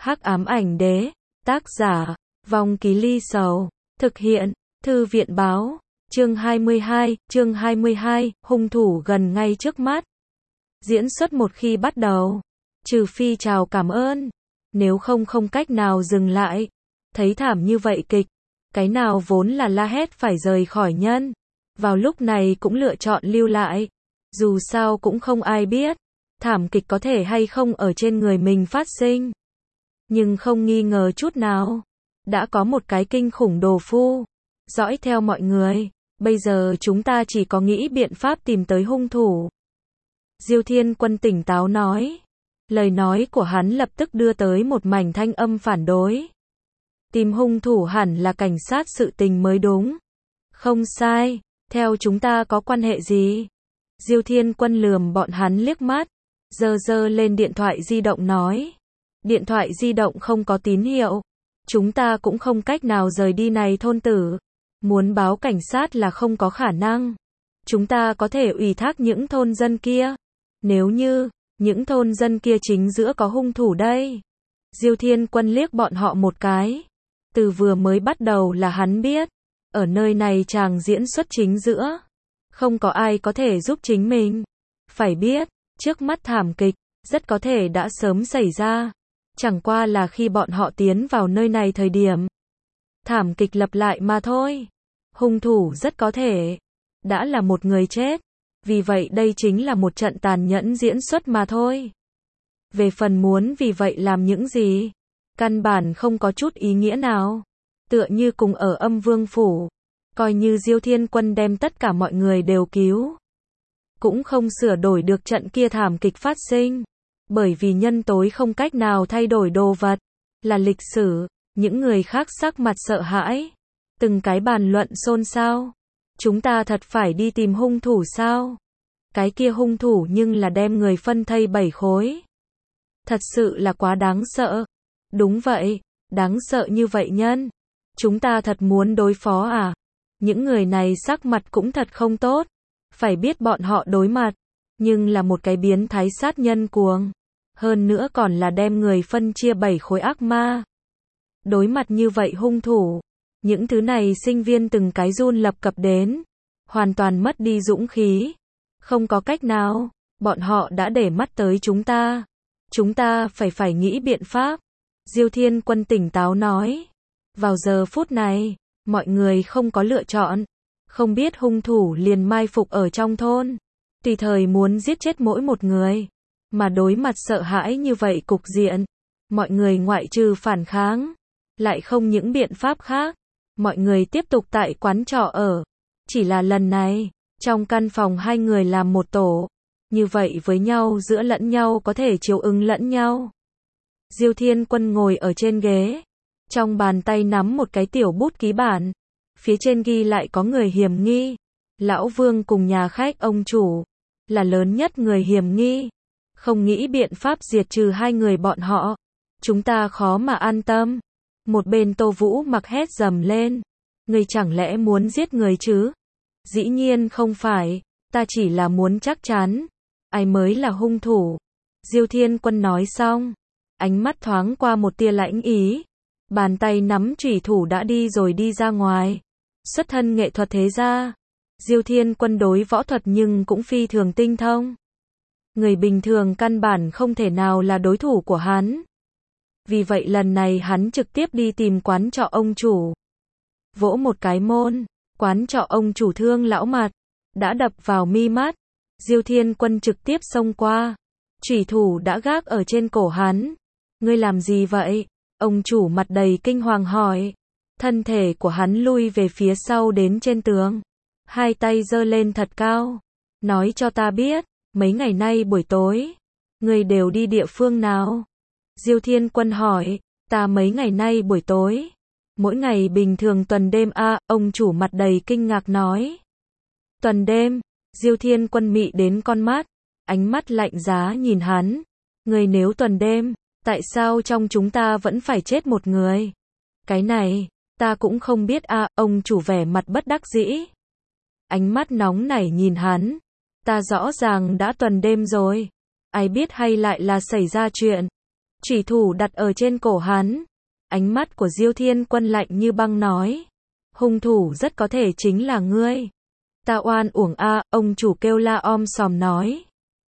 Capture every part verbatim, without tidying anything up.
Hắc ám ảnh đế, tác giả, Vong Ký Ly Sầu, thực hiện, Thư viện báo, chương hai mươi hai, chương hai mươi hai, hung thủ gần ngay trước mắt. Diễn xuất một khi bắt đầu, trừ phi chào cảm ơn, nếu không không cách nào dừng lại. Thấy thảm như vậy kịch, cái nào vốn là la hét phải rời khỏi nhân, vào lúc này cũng lựa chọn lưu lại. Dù sao cũng không ai biết, thảm kịch có thể hay không ở trên người mình phát sinh. Nhưng không nghi ngờ chút nào, đã có một cái kinh khủng đồ phu, dõi theo mọi người, bây giờ chúng ta chỉ có nghĩ biện pháp tìm tới hung thủ. Diêu Thiên Quân tỉnh táo nói, lời nói của hắn lập tức đưa tới một mảnh thanh âm phản đối. Tìm hung thủ hẳn là cảnh sát sự tình mới đúng. Không sai, theo chúng ta có quan hệ gì? Diêu Thiên Quân lườm bọn hắn liếc mắt, giơ giơ lên điện thoại di động nói. Điện thoại di động không có tín hiệu, chúng ta cũng không cách nào rời đi này thôn tử. Muốn báo cảnh sát là không có khả năng. Chúng ta có thể ủy thác những thôn dân kia. Nếu như, những thôn dân kia chính giữa có hung thủ đây. Diêu Thiên Quân liếc bọn họ một cái. Từ vừa mới bắt đầu là hắn biết, ở nơi này chàng diễn xuất chính giữa, không có ai có thể giúp chính mình. Phải biết, trước mắt thảm kịch, rất có thể đã sớm xảy ra. Chẳng qua là khi bọn họ tiến vào nơi này thời điểm, thảm kịch lặp lại mà thôi. Hung thủ rất có thể đã là một người chết. Vì vậy đây chính là một trận tàn nhẫn diễn xuất mà thôi. Về phần muốn vì vậy làm những gì, căn bản không có chút ý nghĩa nào. Tựa như cùng ở Âm Vương Phủ, coi như Diêu Thiên Quân đem tất cả mọi người đều cứu, cũng không sửa đổi được trận kia thảm kịch phát sinh. Bởi vì nhân tối không cách nào thay đổi đồ vật, là lịch sử. Những người khác sắc mặt sợ hãi, từng cái bàn luận xôn xao. Chúng ta thật phải đi tìm hung thủ sao? Cái kia hung thủ nhưng là đem người phân thây bảy khối. Thật sự là quá đáng sợ. Đúng vậy, đáng sợ như vậy nhân. Chúng ta thật muốn đối phó à? Những người này sắc mặt cũng thật không tốt. Phải biết bọn họ đối mặt, nhưng là một cái biến thái sát nhân cuồng. Hơn nữa còn là đem người phân chia bảy khối ác ma. Đối mặt như vậy hung thủ, những thứ này sinh viên từng cái run lập cập đến, hoàn toàn mất đi dũng khí. Không có cách nào, bọn họ đã để mắt tới chúng ta. Chúng ta phải phải nghĩ biện pháp. Diêu Thiên Quân tỉnh táo nói. Vào giờ phút này, mọi người không có lựa chọn. Không biết hung thủ liền mai phục ở trong thôn, tùy thời muốn giết chết mỗi một người. Mà đối mặt sợ hãi như vậy cục diện, mọi người ngoại trừ phản kháng, lại không những biện pháp khác. Mọi người tiếp tục tại quán trọ ở. Chỉ là lần này, trong căn phòng hai người làm một tổ. Như vậy với nhau giữa lẫn nhau có thể chiếu ứng lẫn nhau. Diêu Thiên Quân ngồi ở trên ghế, trong bàn tay nắm một cái tiểu bút ký bản. Phía trên ghi lại có người hiểm nghi. Lão Vương cùng nhà khách ông chủ, là lớn nhất người hiểm nghi. Không nghĩ biện pháp diệt trừ hai người bọn họ, chúng ta khó mà an tâm. Một bên Tô Vũ mặc hét dầm lên. Ngươi chẳng lẽ muốn giết người chứ? Dĩ nhiên không phải, ta chỉ là muốn chắc chắn. Ai mới là hung thủ? Diêu Thiên Quân nói xong, ánh mắt thoáng qua một tia lãnh ý. Bàn tay nắm chủy thủ đã đi rồi đi ra ngoài. Xuất thân nghệ thuật thế gia, Diêu Thiên Quân đối võ thuật nhưng cũng phi thường tinh thông. Người bình thường căn bản không thể nào là đối thủ của hắn. Vì vậy lần này hắn trực tiếp đi tìm quán trọ ông chủ. Vỗ một cái môn, quán trọ ông chủ thương lão mặt, đã đập vào mi mắt. Diêu Thiên Quân trực tiếp xông qua, chủy thủ đã gác ở trên cổ hắn. Ngươi làm gì vậy? Ông chủ mặt đầy kinh hoàng hỏi. Thân thể của hắn lui về phía sau đến trên tường, hai tay giơ lên thật cao. Nói cho ta biết, mấy ngày nay buổi tối, ngươi đều đi địa phương nào? Diêu Thiên Quân hỏi. Ta mấy ngày nay buổi tối, mỗi ngày bình thường tuần đêm a. À, ông chủ mặt đầy kinh ngạc nói. Tuần đêm? Diêu Thiên Quân mị đến con mắt, ánh mắt lạnh giá nhìn hắn. Ngươi nếu tuần đêm, tại sao trong chúng ta vẫn phải chết một người? Cái này, ta cũng không biết a. À, ông chủ vẻ mặt bất đắc dĩ, ánh mắt nóng nảy nhìn hắn. Ta rõ ràng đã tuần đêm rồi, ai biết hay lại là xảy ra chuyện. chủy thủ đặt ở trên cổ hắn. Ánh mắt của Diêu Thiên Quân lạnh như băng nói. Hung thủ rất có thể chính là ngươi. Ta oan uổng a, ông chủ kêu la om sòm nói.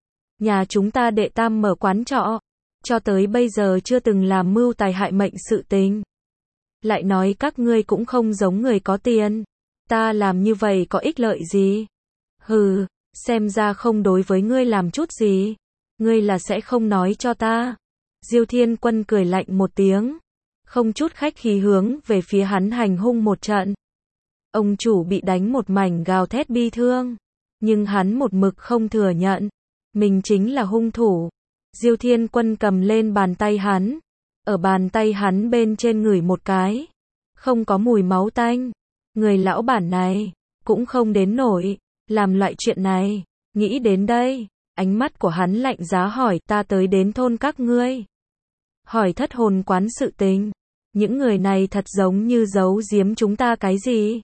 Nhà chúng ta đệ tam mở quán trọ, cho tới bây giờ chưa từng làm mưu tài hại mệnh sự tình. Lại nói các ngươi cũng không giống người có tiền. Ta làm như vậy có ích lợi gì? Hừ, xem ra không đối với ngươi làm chút gì. Ngươi là sẽ không nói cho ta. Diêu Thiên Quân cười lạnh một tiếng, không chút khách khí hướng về phía hắn hành hung một trận. Ông chủ bị đánh một mảnh gào thét bi thương, nhưng hắn một mực không thừa nhận mình chính là hung thủ. Diêu Thiên Quân cầm lên bàn tay hắn, ở bàn tay hắn bên trên ngửi một cái, không có mùi máu tanh. Người lão bản này cũng không đến nổi làm loại chuyện này. Nghĩ đến đây, ánh mắt của hắn lạnh giá hỏi, ta tới đến thôn các ngươi hỏi thất hồn quán sự tình, những người này thật giống như giấu giếm chúng ta cái gì.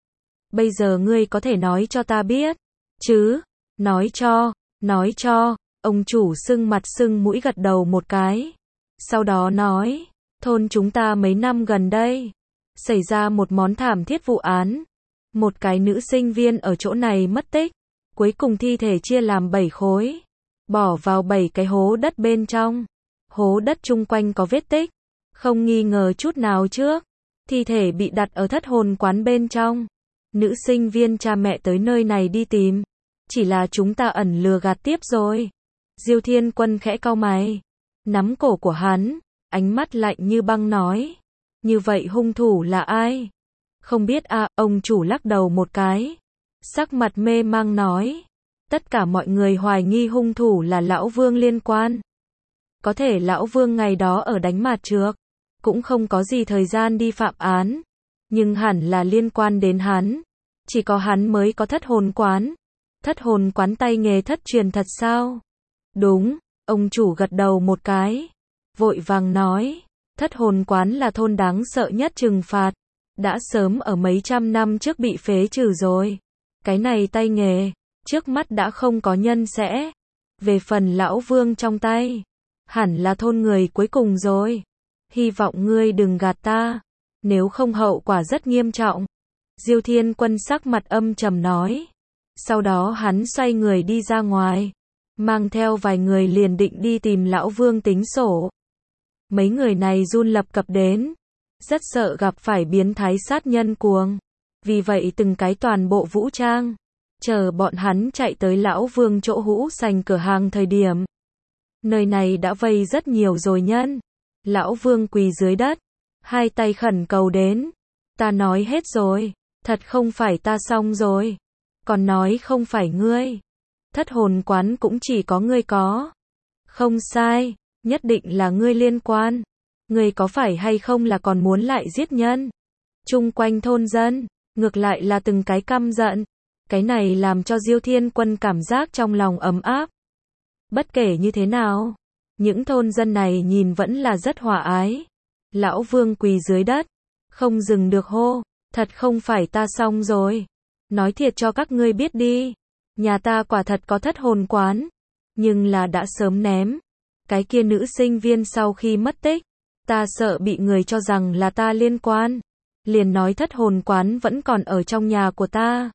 Bây giờ ngươi có thể nói cho ta biết chứ? Nói cho, nói cho. Ông chủ sưng mặt sưng mũi gật đầu một cái, sau đó nói, thôn chúng ta mấy năm gần đây xảy ra một món thảm thiết vụ án. Một cái nữ sinh viên ở chỗ này mất tích, cuối cùng thi thể chia làm bảy khối, bỏ vào bảy cái hố đất bên trong. Hố đất chung quanh có vết tích, không nghi ngờ chút nào trước. Thi thể bị đặt ở thất hồn quán bên trong. Nữ sinh viên cha mẹ tới nơi này đi tìm, chỉ là chúng ta ẩn lừa gạt tiếp rồi. Diêu Thiên Quân khẽ cau mày, nắm cổ của hắn, ánh mắt lạnh như băng nói. Như vậy hung thủ là ai? Không biết a, à, ông chủ lắc đầu một cái, sắc mặt mê mang nói. Tất cả mọi người hoài nghi hung thủ là Lão Vương liên quan. Có thể Lão Vương ngày đó ở đánh mạt trược, cũng không có gì thời gian đi phạm án, nhưng hẳn là liên quan đến hắn. Chỉ có hắn mới có thất hồn quán. Thất hồn quán tay nghề thất truyền thật sao? Đúng, ông chủ gật đầu một cái, vội vàng nói. Thất hồn quán là thôn đáng sợ nhất trừng phạt, đã sớm ở mấy trăm năm trước bị phế trừ rồi. Cái này tay nghề, trước mắt đã không có nhân sẽ. Về phần Lão Vương trong tay, hẳn là thôn người cuối cùng rồi. Hy vọng ngươi đừng gạt ta, nếu không hậu quả rất nghiêm trọng. Diêu Thiên Quân sắc mặt âm trầm nói. Sau đó hắn xoay người đi ra ngoài, mang theo vài người liền định đi tìm Lão Vương tính sổ. Mấy người này run lập cập đến, rất sợ gặp phải biến thái sát nhân cuồng. Vì vậy từng cái toàn bộ vũ trang, chờ bọn hắn chạy tới Lão Vương chỗ hũ sành cửa hàng thời điểm. Nơi này đã vây rất nhiều rồi nhân. Lão Vương quỳ dưới đất, hai tay khẩn cầu đến. Ta nói hết rồi, thật không phải ta xong rồi. Còn nói không phải ngươi. Thất hồn quán cũng chỉ có ngươi có. Không sai, nhất định là ngươi liên quan. Ngươi có phải hay không là còn muốn lại giết nhân? Chung quanh thôn dân, ngược lại là từng cái căm giận. Cái này làm cho Diêu Thiên Quân cảm giác trong lòng ấm áp. Bất kể như thế nào, những thôn dân này nhìn vẫn là rất hòa ái. Lão Vương quỳ dưới đất, không dừng được hô, thật không phải ta xong rồi. Nói thiệt cho các ngươi biết đi, nhà ta quả thật có thất hồn quán, nhưng là đã sớm ném. Cái kia nữ sinh viên sau khi mất tích, ta sợ bị người cho rằng là ta liên quan, liền nói thất hồn quán vẫn còn ở trong nhà của ta.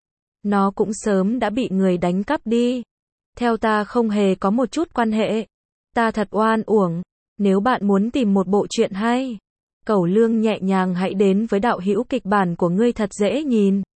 Nó cũng sớm đã bị người đánh cắp đi. Theo ta không hề có một chút quan hệ. Ta thật oan uổng. Nếu bạn muốn tìm một bộ truyện hay, Cẩu Lương nhẹ nhàng hãy đến với đạo hữu kịch bản của ngươi thật dễ nhìn.